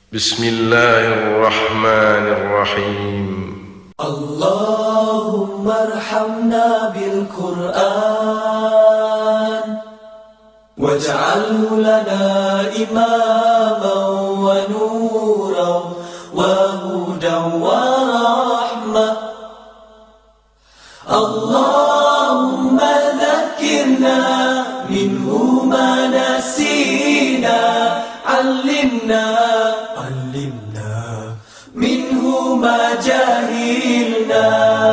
بسم الله الرحمن الرحيم. اللهم ارحمنا بالقرآن واجعله لنا إماما ونورا وهدى ورحمة. اللهم ذكرنا منه ما نسينا، علمنا منه ما جهلنا،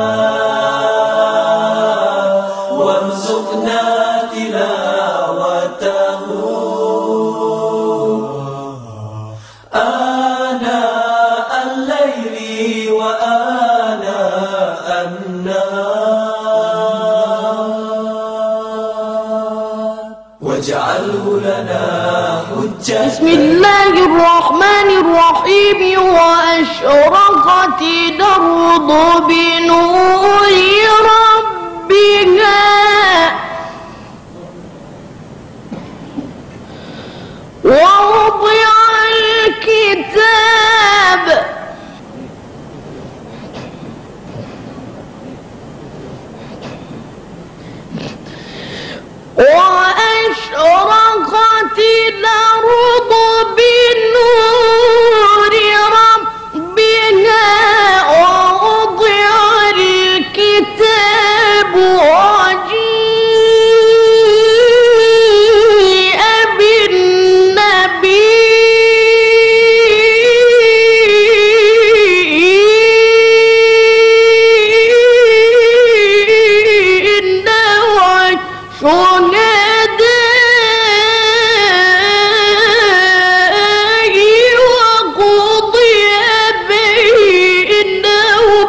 وارزقنا تلاوته آناء الليل وآناء النهار، واجعله لنا حجة. بسم الله الرحمن الرحيم. وأشرقت الأرض بنور ربها ووضع الكتاب وأشرقت الأرض بنور ربها ووضع الكتاب وجيء بالنبيين والشهداء وقضي بينهم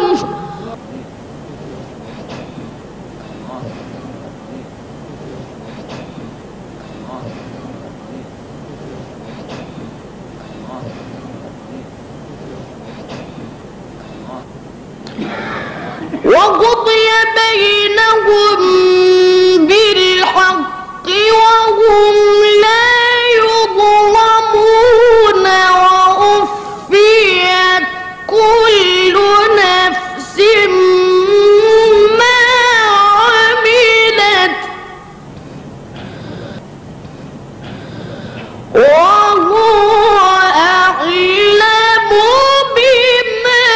بالحق وهم لا يظلمون. ووفيت كل نفس ما عملت وهو أعلم بما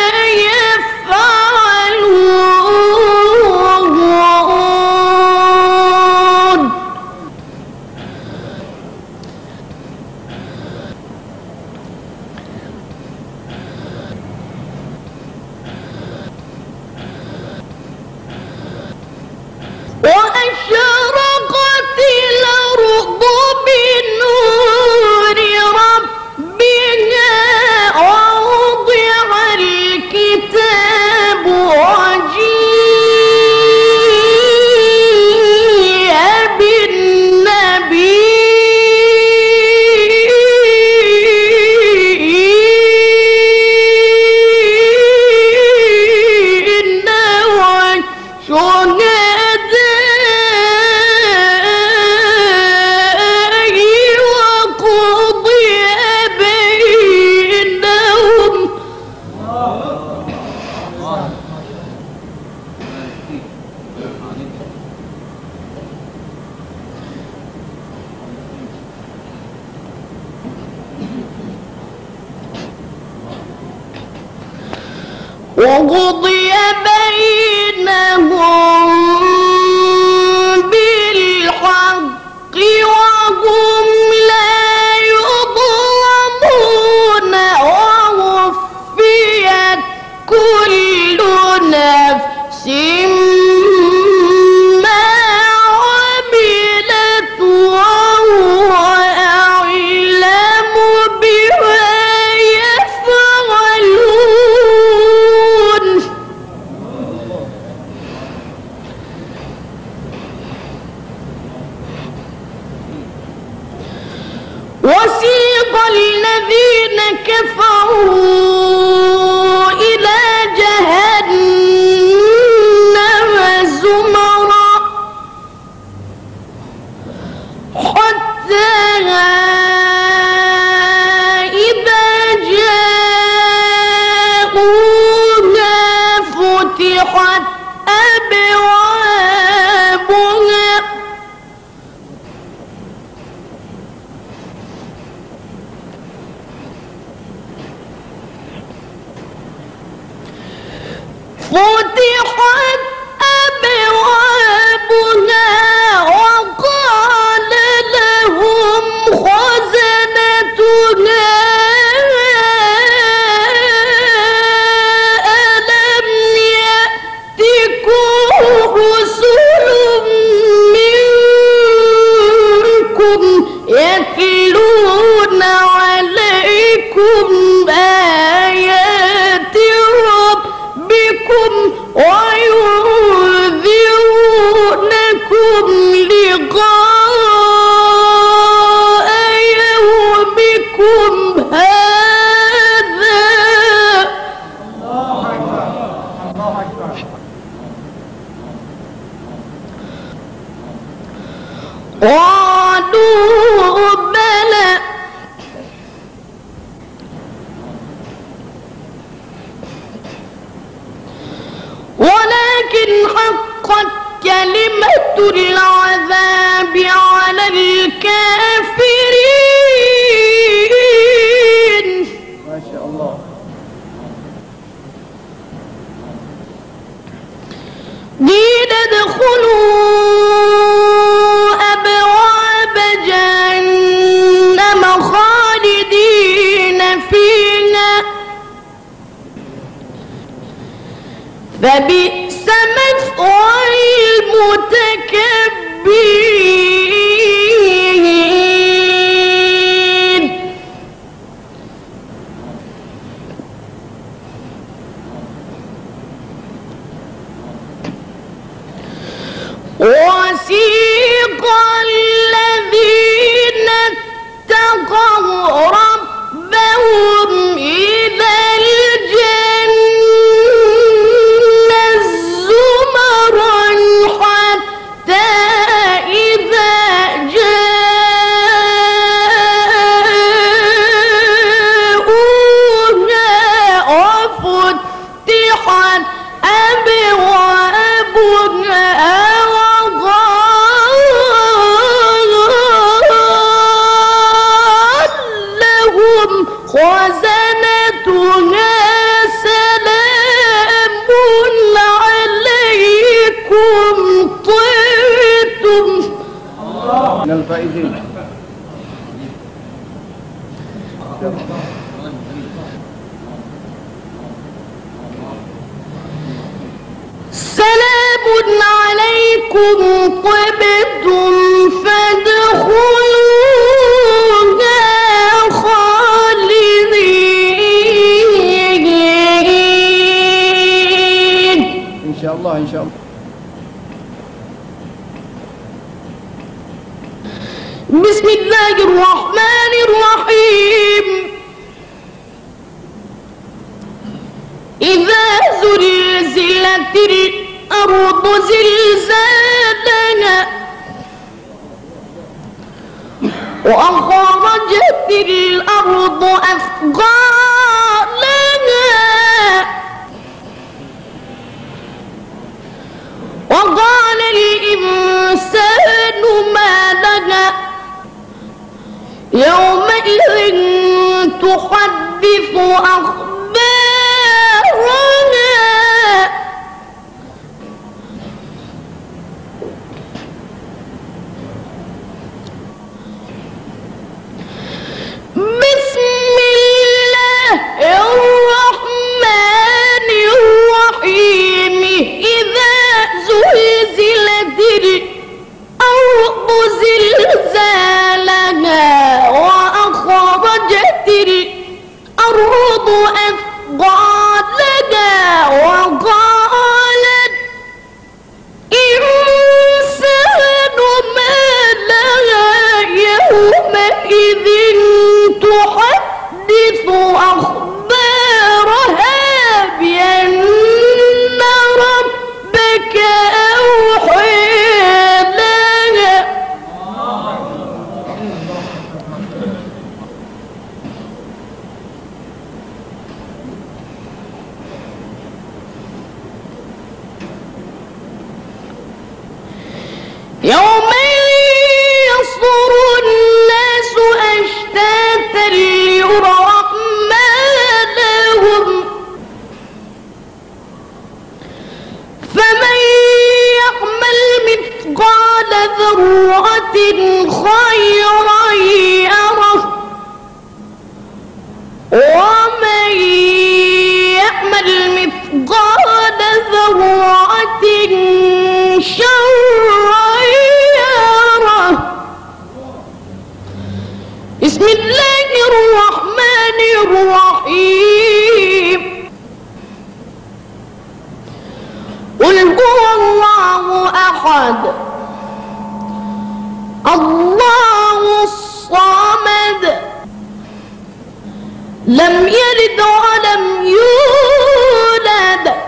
يفعلون. وأشرقت الأرض بنور ربها ووضع الكتاب وجيء بالنبيين والشهداء وقضي بينهم. وقضي بينهم بالحق وهم لا يظلمون. ووفيت كل نفس ما عملت وهو أعلم بما يفعلون. فتحت أبوابها وقال لهم خزنتها ألم يأتكم رسل منكم يتلون عليكم آيات ربكم وينذرونكم لقاء يومكم هذا قالوا بلى ولكن حقت كلمة العذاب على الكافرين. ما شاء الله. قيل ادخلوا أبواب جهنم خالدين فيها فبئس مثوى المتكبرين. وسيق الذين اتقوا ربهم إلى الجنة زمرا حتى إذا جاءوها وفتحت أبوابها خزنتها سلام عليكم طبتم. من الفائزين. سلام عليكم طبتم فادخلوها خالدين. إن شاء الله إن شاء الله. بسم الله الرحمن الرحيم. إذا زلزلت الأرض زلزالها وأخرجت الأرض أثقالها وقال الإنسان ما لها يومئذ تحدث أخبارها بسم خيرا يره ومن يعمل مثقال ذرة شرا يره. بسم الله الرحمن الرحيم. قل هو الله أحد الله الصمد لم يلد ولم يولد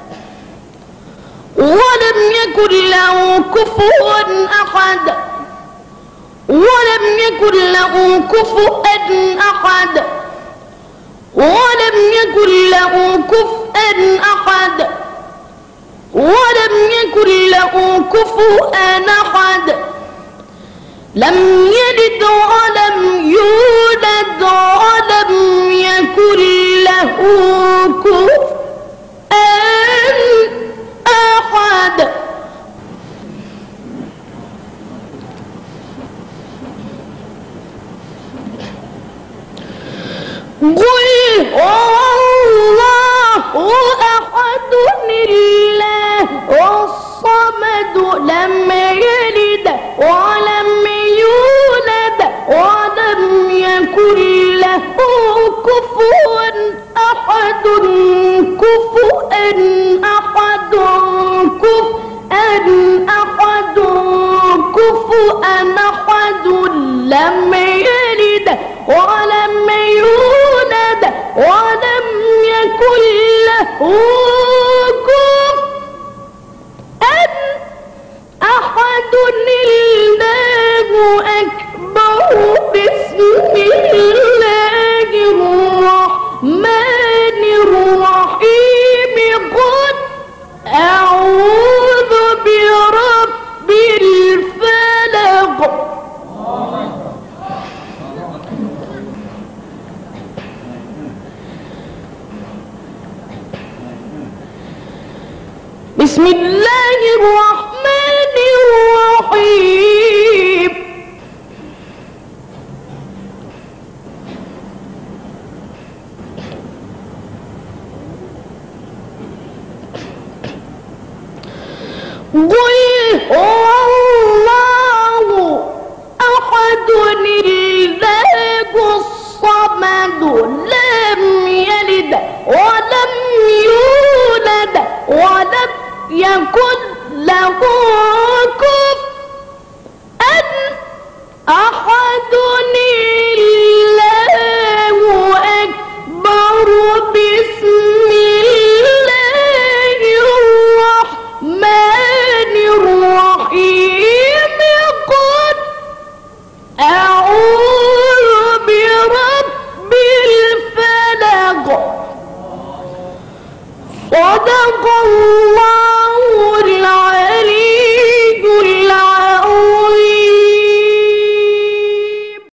ولم يكن له كفوا أحد ولم يكن له كفوا أحد ولم يكن له كفوا أحد ولم يكن له كفوا أحد. لم يلد ولم يولد ولم يكن له كفوا أحد. قل هو الله أحد الله الصمد لم يلد ولم يولد ولم يكن له كفوا أحد كفوا أحد كفوا أحد لم يلد ولم يولد ولم يكن له كفوا أحد. الله أكبر. بسم الله الرحمن الرحيم. قل أعوذ برب الفلق. بسم الله الرحمن الرحيم. قل هو الله أحد الله الصمد لم يلد ولم يولد ولم يكن